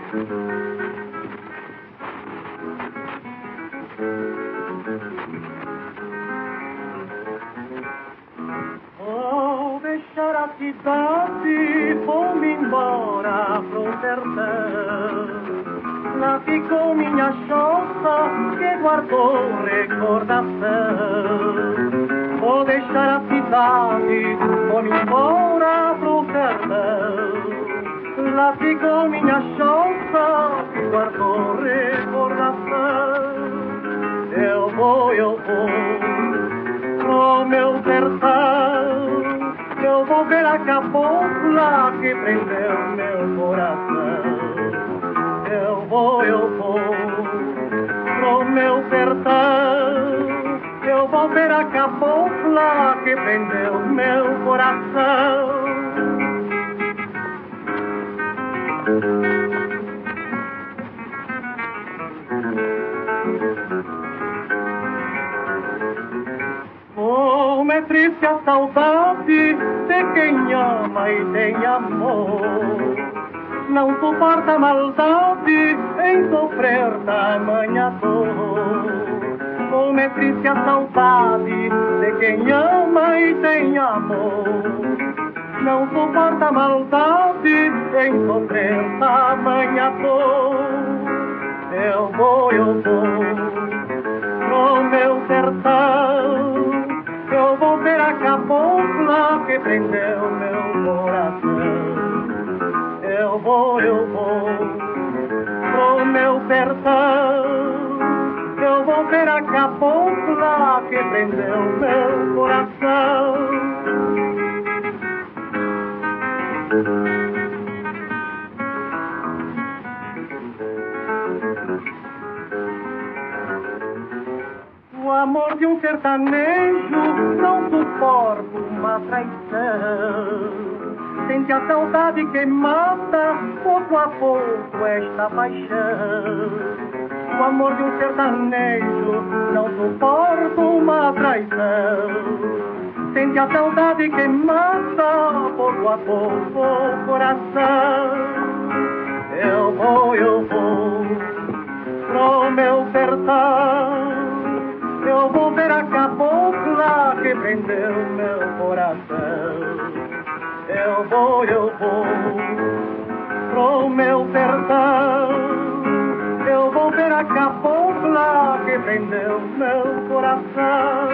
Vou deixar a cidade, vou-me embora pro sertão. Lá ficou minha choça que guardou recordação. Vou deixar a cidade, vou-me embora pro sertão. Lá ficou minha choça que guardou recordação. Eu vou pro meu sertão. Eu vou ver a cabocla que prendeu meu coração. Eu vou pro meu sertão. Eu vou ver a cabocla que prendeu meu coração. Como é triste a saudade de quem ama e tem amor. Não suporta a maldade em sofrer tamanha dor. Como é triste a saudade de quem ama e tem amor. Não suporta a maldade em sofrer tamanha dor. Eu vou pro meu sertão. Eu vou ver a cabocla que prendeu meu coração. Eu vou pro meu sertão. Eu vou ver a cabocla que prendeu meu coração. O amor de um sertanejo não suporta uma traição. Sente a saudade que mata pouco a pouco esta paixão. O amor de um sertanejo não suporta uma traição. Sente a saudade que mata pouco a pouco o coração. Eu vou pro meu sertão. Eu vou ver a cabocla que prendeu meu coração. Eu vou pro meu sertão. Eu vou ver a cabocla que prendeu meu coração.